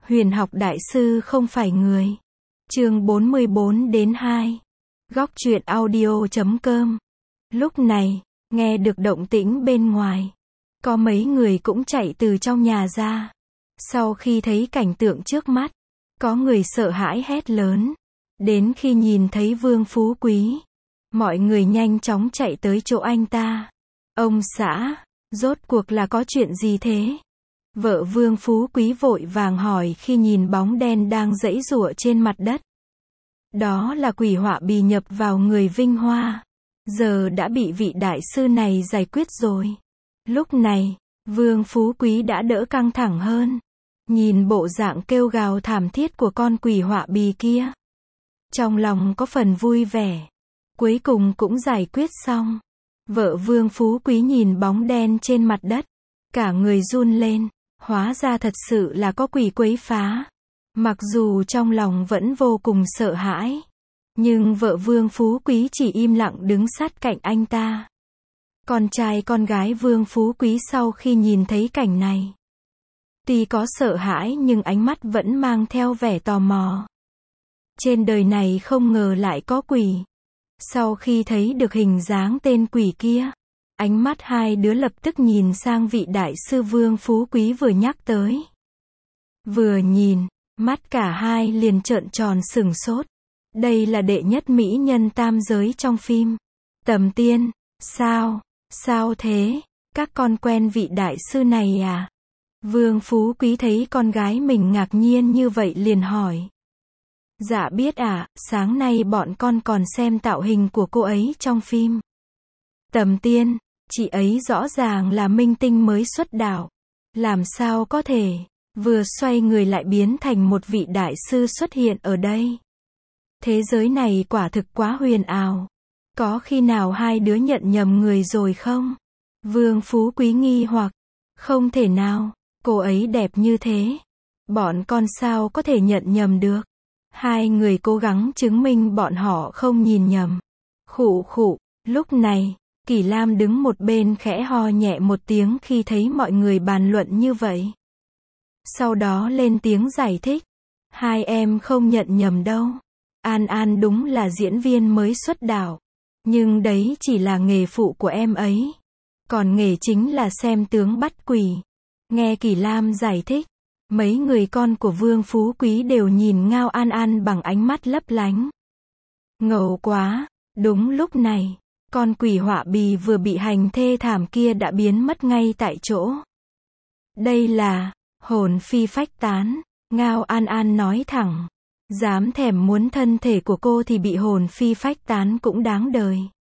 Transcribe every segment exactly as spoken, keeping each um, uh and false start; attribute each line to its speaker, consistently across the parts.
Speaker 1: Huyền học đại sư không phải người. Chương bốn mươi bốn đến hai. Góc truyện audio chấm com. Lúc này, nghe được động tĩnh bên ngoài. Có mấy người cũng chạy từ trong nhà ra. Sau khi thấy cảnh tượng trước mắt, có người sợ hãi hét lớn. Đến khi nhìn thấy Vương Phú Quý, mọi người nhanh chóng chạy tới chỗ anh ta. Ông xã, rốt cuộc là có chuyện gì thế? Vợ Vương Phú Quý vội vàng hỏi khi nhìn bóng đen đang giãy giụa trên mặt đất. Đó là quỷ họa bì nhập vào người Vinh Hoa. Giờ đã bị vị đại sư này giải quyết rồi. Lúc này, Vương Phú Quý đã đỡ căng thẳng hơn. Nhìn bộ dạng kêu gào thảm thiết của con quỷ họa bì kia. Trong lòng có phần vui vẻ. Cuối cùng cũng giải quyết xong. Vợ Vương Phú Quý nhìn bóng đen trên mặt đất. Cả người run lên. Hóa ra thật sự là có quỷ quấy phá. Mặc dù trong lòng vẫn vô cùng sợ hãi. Nhưng vợ Vương Phú Quý chỉ im lặng đứng sát cạnh anh ta. Con trai con gái Vương Phú Quý sau khi nhìn thấy cảnh này. Tuy có sợ hãi nhưng ánh mắt vẫn mang theo vẻ tò mò. Trên đời này không ngờ lại có quỷ. Sau khi thấy được hình dáng tên quỷ kia, ánh mắt hai đứa lập tức nhìn sang vị đại sư Vương Phú Quý vừa nhắc tới. Vừa nhìn, mắt cả hai liền trợn tròn sửng sốt. Đây là đệ nhất mỹ nhân tam giới trong phim. Tầm Tiên, sao, sao thế, các con quen vị đại sư này à? Vương Phú Quý thấy con gái mình ngạc nhiên như vậy liền hỏi. Dạ biết ạ, à, sáng nay bọn con còn xem tạo hình của cô ấy trong phim. Tầm Tiên, chị ấy rõ ràng là minh tinh mới xuất đạo. Làm sao có thể, vừa xoay người lại biến thành một vị đại sư xuất hiện ở đây. Thế giới này quả thực quá huyền ảo. Có khi nào hai đứa nhận nhầm người rồi không? Vương Phú Quý nghi hoặc. Không thể nào, cô ấy đẹp như thế. Bọn con sao có thể nhận nhầm được? Hai người cố gắng chứng minh bọn họ không nhìn nhầm. Khụ khụ, lúc này, Kỳ Lam đứng một bên khẽ ho nhẹ một tiếng khi thấy mọi người bàn luận như vậy. Sau đó lên tiếng giải thích. Hai em không nhận nhầm đâu. An An đúng là diễn viên mới xuất đạo. Nhưng đấy chỉ là nghề phụ của em ấy. Còn nghề chính là xem tướng bắt quỷ. Nghe Kỳ Lam giải thích, mấy người con của Vương Phú Quý đều nhìn Ngao An An bằng ánh mắt lấp lánh. Ngầu quá, đúng lúc này, con quỷ họa bì vừa bị hành thê thảm kia đã biến mất ngay tại chỗ. Đây là, hồn phi phách tán, Ngao An An nói thẳng. Dám thèm muốn thân thể của cô thì bị hồn phi phách tán cũng đáng đời.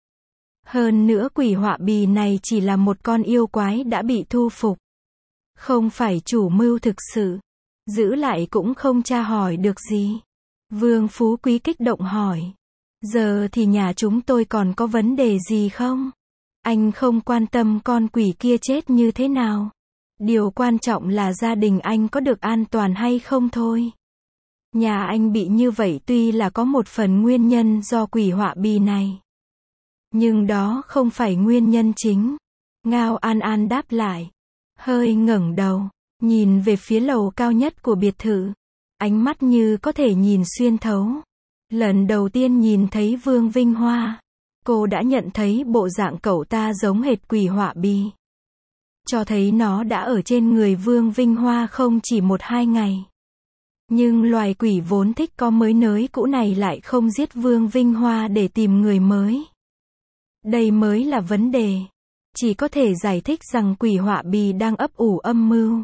Speaker 1: Hơn nữa quỷ họa bì này chỉ là một con yêu quái đã bị thu phục. Không phải chủ mưu thực sự. Giữ lại cũng không tra hỏi được gì. Vương Phú Quý kích động hỏi. Giờ thì nhà chúng tôi còn có vấn đề gì không? Anh không quan tâm con quỷ kia chết như thế nào. Điều quan trọng là gia đình anh có được an toàn hay không thôi. Nhà anh bị như vậy tuy là có một phần nguyên nhân do quỷ họa bì này. Nhưng đó không phải nguyên nhân chính. Ngao An An đáp lại. Hơi ngẩng đầu, nhìn về phía lầu cao nhất của biệt thự. Ánh mắt như có thể nhìn xuyên thấu. Lần đầu tiên nhìn thấy Vương Vinh Hoa, cô đã nhận thấy bộ dạng cậu ta giống hệt quỷ họa bì. Cho thấy nó đã ở trên người Vương Vinh Hoa không chỉ một hai ngày. Nhưng loài quỷ vốn thích có mới nới cũ này lại không giết Vương Vinh Hoa để tìm người mới. Đây mới là vấn đề. Chỉ có thể giải thích rằng quỷ họa bì đang ấp ủ âm mưu.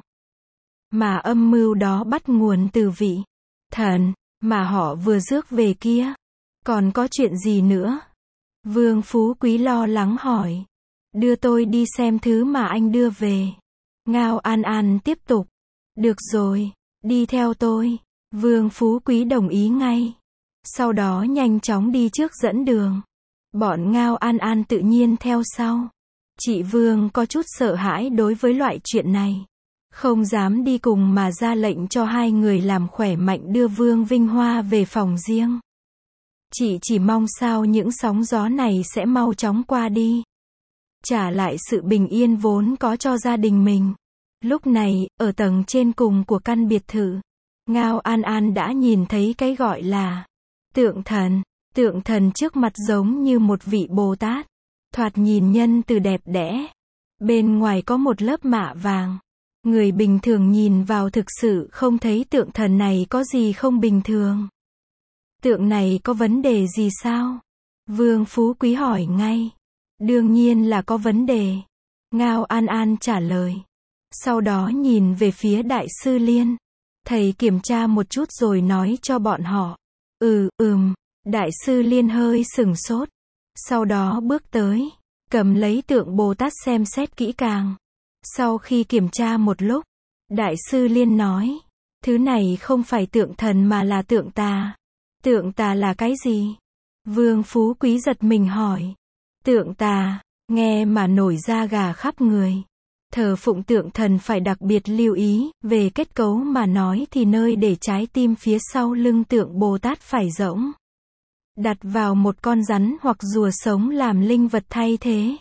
Speaker 1: Mà âm mưu đó bắt nguồn từ vị thần mà họ vừa rước về kia. Còn có chuyện gì nữa? Vương Phú Quý lo lắng hỏi. Đưa tôi đi xem thứ mà anh đưa về. Ngao An An tiếp tục. Được rồi, đi theo tôi. Vương Phú Quý đồng ý ngay. Sau đó nhanh chóng đi trước dẫn đường. Bọn Ngao An An tự nhiên theo sau. Chị Vương có chút sợ hãi đối với loại chuyện này. Không dám đi cùng mà ra lệnh cho hai người làm khỏe mạnh đưa Vương Vinh Hoa về phòng riêng. Chị chỉ mong sao những sóng gió này sẽ mau chóng qua đi. Trả lại sự bình yên vốn có cho gia đình mình. Lúc này, ở tầng trên cùng của căn biệt thự, Ngao An An đã nhìn thấy cái gọi là tượng thần. Tượng thần trước mặt giống như một vị Bồ Tát. Thoạt nhìn nhân từ đẹp đẽ. Bên ngoài có một lớp mạ vàng. Người bình thường nhìn vào thực sự không thấy tượng thần này có gì không bình thường. Tượng này có vấn đề gì sao? Vương Phú Quý hỏi ngay. Đương nhiên là có vấn đề. Ngao An An trả lời. Sau đó nhìn về phía Đại sư Liên. Thầy kiểm tra một chút rồi nói cho bọn họ. Ừ, ừm. Đại sư Liên hơi sửng sốt. Sau đó bước tới. Cầm lấy tượng Bồ Tát xem xét kỹ càng. Sau khi kiểm tra một lúc. Đại sư Liên nói. Thứ này không phải tượng thần mà là tượng tà. Tượng tà là cái gì? Vương Phú Quý giật mình hỏi. Tượng tà, nghe mà nổi da gà khắp người. Thờ phụng tượng thần phải đặc biệt lưu ý, về kết cấu mà nói thì nơi để trái tim phía sau lưng tượng Bồ Tát phải rỗng. Đặt vào một con rắn hoặc rùa sống làm linh vật thay thế.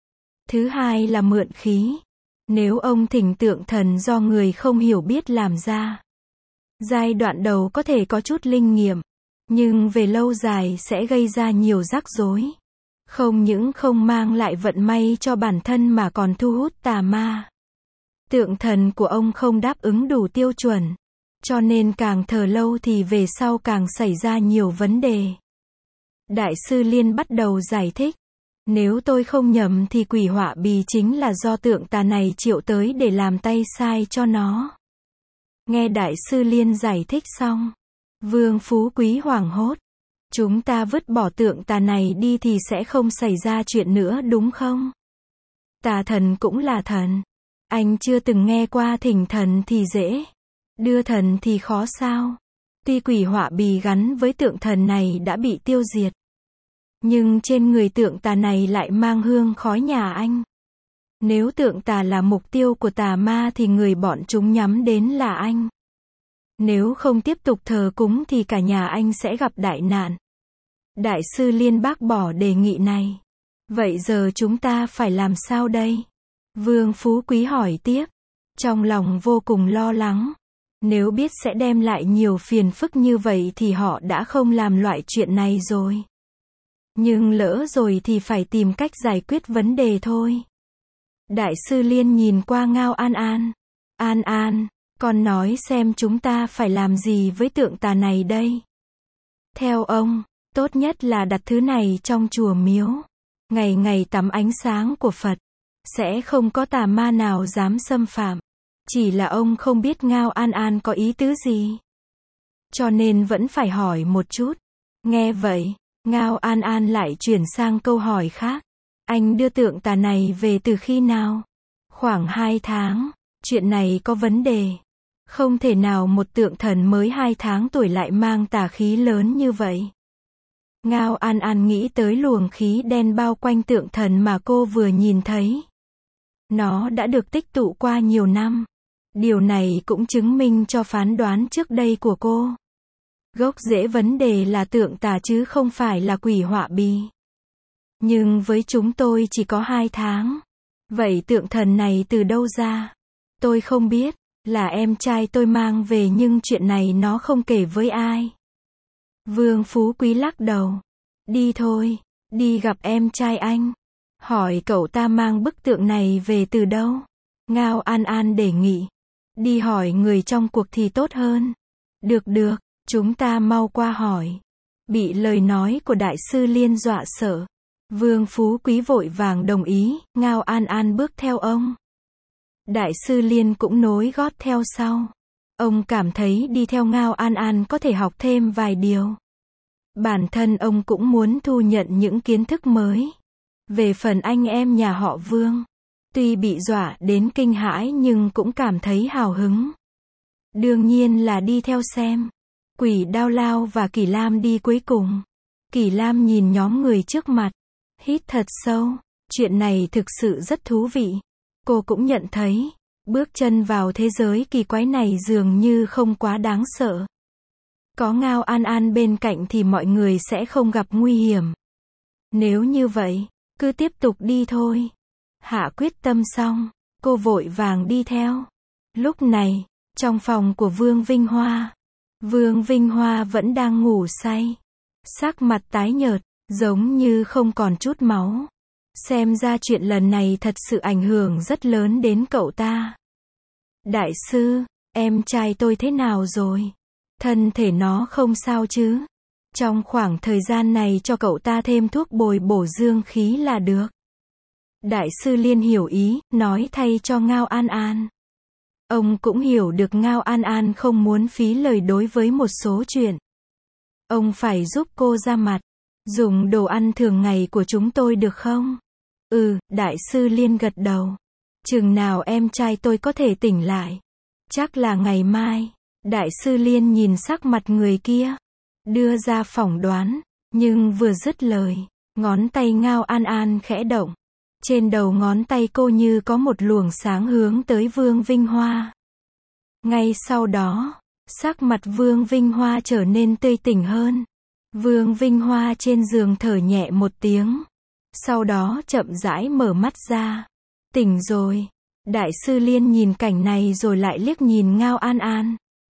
Speaker 1: Thứ hai là mượn khí. Nếu ông thỉnh tượng thần do người không hiểu biết làm ra. Giai đoạn đầu có thể có chút linh nghiệm. Nhưng về lâu dài sẽ gây ra nhiều rắc rối. Không những không mang lại vận may cho bản thân mà còn thu hút tà ma. Tượng thần của ông không đáp ứng đủ tiêu chuẩn. Cho nên càng thờ lâu thì về sau càng xảy ra nhiều vấn đề. Đại sư Liên bắt đầu giải thích. Nếu tôi không nhầm thì quỷ họa bì chính là do tượng tà này triệu tới để làm tay sai cho nó. Nghe Đại sư Liên giải thích xong. Vương Phú Quý hoảng hốt. Chúng ta vứt bỏ tượng tà này đi thì sẽ không xảy ra chuyện nữa đúng không? Tà thần cũng là thần. Anh chưa từng nghe qua thỉnh thần thì dễ. Đưa thần thì khó sao? Tuy quỷ họa bì gắn với tượng thần này đã bị tiêu diệt. Nhưng trên người tượng tà này lại mang hương khói nhà anh. Nếu tượng tà là mục tiêu của tà ma thì người bọn chúng nhắm đến là anh. Nếu không tiếp tục thờ cúng thì cả nhà anh sẽ gặp đại nạn. Đại sư Liên bác bỏ đề nghị này. Vậy giờ chúng ta phải làm sao đây? Vương Phú Quý hỏi tiếp. Trong lòng vô cùng lo lắng. Nếu biết sẽ đem lại nhiều phiền phức như vậy thì họ đã không làm loại chuyện này rồi. Nhưng lỡ rồi thì phải tìm cách giải quyết vấn đề thôi. Đại sư Liên nhìn qua Ngao An An. An An, con nói xem chúng ta phải làm gì với tượng tà này đây? Theo ông, tốt nhất là đặt thứ này trong chùa miếu. Ngày ngày tắm ánh sáng của Phật. Sẽ không có tà ma nào dám xâm phạm. Chỉ là ông không biết Ngao An An có ý tứ gì. Cho nên vẫn phải hỏi một chút. Nghe vậy, Ngao An An lại chuyển sang câu hỏi khác. Anh đưa tượng tà này về từ khi nào? Khoảng hai tháng. Chuyện này có vấn đề. Không thể nào một tượng thần mới hai tháng tuổi lại mang tà khí lớn như vậy. Ngao An An nghĩ tới luồng khí đen bao quanh tượng thần mà cô vừa nhìn thấy. Nó đã được tích tụ qua nhiều năm. Điều này cũng chứng minh cho phán đoán trước đây của cô. Gốc rễ vấn đề là tượng tà chứ không phải là quỷ họa bì. Nhưng với chúng tôi chỉ có hai tháng. Vậy tượng thần này từ đâu ra? Tôi không biết, là em trai tôi mang về nhưng chuyện này nó không kể với ai. Vương Phú Quý lắc đầu. Đi thôi, đi gặp em trai anh. Hỏi cậu ta mang bức tượng này về từ đâu? Ngao An An đề nghị. Đi hỏi người trong cuộc thì tốt hơn. Được được, chúng ta mau qua hỏi. Bị lời nói của Đại sư Liên dọa sợ. Vương Phú Quý vội vàng đồng ý, Ngao An An bước theo ông. Đại sư Liên cũng nối gót theo sau. Ông cảm thấy đi theo Ngao An An có thể học thêm vài điều. Bản thân ông cũng muốn thu nhận những kiến thức mới. Về phần anh em nhà họ Vương, tuy bị dọa đến kinh hãi nhưng cũng cảm thấy hào hứng. Đương nhiên là đi theo xem. Quỷ Đao Lao và Kỳ Lam đi cuối cùng. Kỳ Lam nhìn nhóm người trước mặt. Hít thật sâu. Chuyện này thực sự rất thú vị. Cô cũng nhận thấy, bước chân vào thế giới kỳ quái này dường như không quá đáng sợ. Có Ngao An An bên cạnh thì mọi người sẽ không gặp nguy hiểm. Nếu như vậy, cứ tiếp tục đi thôi. Hạ quyết tâm xong, cô vội vàng đi theo. Lúc này, trong phòng của Vương Vinh Hoa, Vương Vinh Hoa vẫn đang ngủ say. Sắc mặt tái nhợt, giống như không còn chút máu. Xem ra chuyện lần này thật sự ảnh hưởng rất lớn đến cậu ta. Đại sư, em trai tôi thế nào rồi? Thân thể nó không sao chứ? Trong khoảng thời gian này cho cậu ta thêm thuốc bồi bổ dương khí là được. Đại sư Liên hiểu ý, nói thay cho Ngao An An. Ông cũng hiểu được Ngao An An không muốn phí lời đối với một số chuyện. Ông phải giúp cô ra mặt. Dùng đồ ăn thường ngày của chúng tôi được không? Ừ, đại sư Liên gật đầu. Chừng nào em trai tôi có thể tỉnh lại? Chắc là ngày mai. Đại sư Liên nhìn sắc mặt người kia, đưa ra phỏng đoán, nhưng vừa dứt lời, ngón tay Ngao An An khẽ động. Trên đầu ngón tay cô như có một luồng sáng hướng tới Vương Vinh Hoa. Ngay sau đó, sắc mặt Vương Vinh Hoa trở nên tươi tỉnh hơn. Vương Vinh Hoa trên giường thở nhẹ một tiếng. Sau đó chậm rãi mở mắt ra. Tỉnh rồi. Đại sư Liên nhìn cảnh này rồi lại liếc nhìn Ngao An An.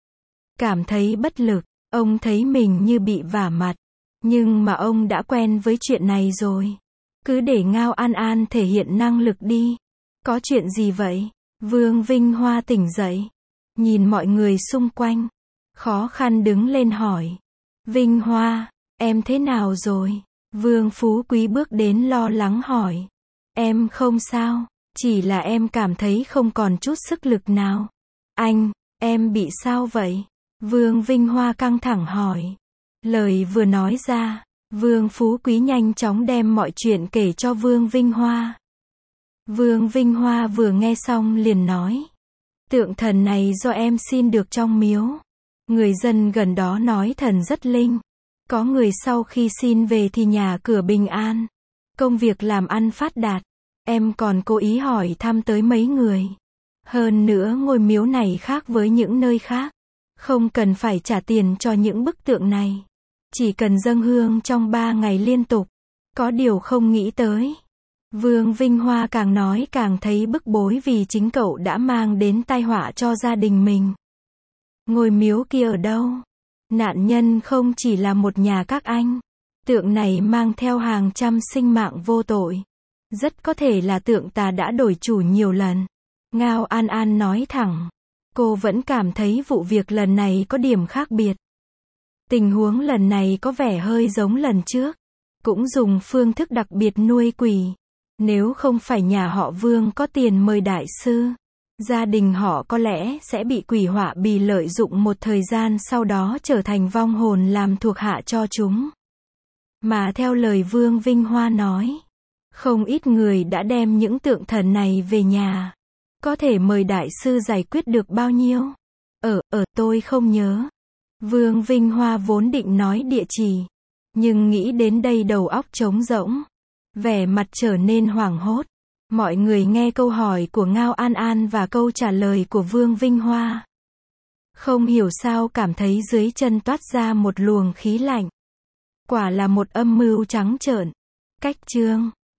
Speaker 1: Cảm thấy bất lực, ông thấy mình như bị vả mặt. Nhưng mà ông đã quen với chuyện này rồi. Cứ để Ngao An An thể hiện năng lực đi. Có chuyện gì vậy? Vương Vinh Hoa tỉnh dậy. Nhìn mọi người xung quanh. Khó khăn đứng lên hỏi. Vinh Hoa, em thế nào rồi? Vương Phú Quý bước đến lo lắng hỏi. Em không sao, chỉ là em cảm thấy không còn chút sức lực nào. Anh, em bị sao vậy? Vương Vinh Hoa căng thẳng hỏi. Lời vừa nói ra, Vương Phú Quý nhanh chóng đem mọi chuyện kể cho Vương Vinh Hoa. Vương Vinh Hoa vừa nghe xong liền nói. Tượng thần này do em xin được trong miếu. Người dân gần đó nói thần rất linh. Có người sau khi xin về thì nhà cửa bình an. Công việc làm ăn phát đạt. Em còn cố ý hỏi thăm tới mấy người. Hơn nữa ngôi miếu này khác với những nơi khác. Không cần phải trả tiền cho những bức tượng này. Chỉ cần dâng hương trong ba ngày liên tục. Có điều không nghĩ tới. Vương Vinh Hoa càng nói càng thấy bức bối vì chính cậu đã mang đến tai họa cho gia đình mình. Ngôi miếu kia ở đâu? Nạn nhân không chỉ là một nhà các anh. Tượng này mang theo hàng trăm sinh mạng vô tội. Rất có thể là tượng tà đã đổi chủ nhiều lần. Ngao An An nói thẳng. Cô vẫn cảm thấy vụ việc lần này có điểm khác biệt. Tình huống lần này có vẻ hơi giống lần trước. Cũng dùng phương thức đặc biệt nuôi quỷ. Nếu không phải nhà họ Vương có tiền mời đại sư, gia đình họ có lẽ sẽ bị quỷ họa bì lợi dụng một thời gian sau đó trở thành vong hồn làm thuộc hạ cho chúng. Mà theo lời Vương Vinh Hoa nói, không ít người đã đem những tượng thần này về nhà. Có thể mời đại sư giải quyết được bao nhiêu? Ở, ở tôi không nhớ. Vương Vinh Hoa vốn định nói địa chỉ, nhưng nghĩ đến đây đầu óc trống rỗng. Vẻ mặt trở nên hoảng hốt. Mọi người nghe câu hỏi của Ngao An An và câu trả lời của Vương Vinh Hoa. Không hiểu sao cảm thấy dưới chân toát ra một luồng khí lạnh. Quả là một âm mưu trắng trợn. Cách chương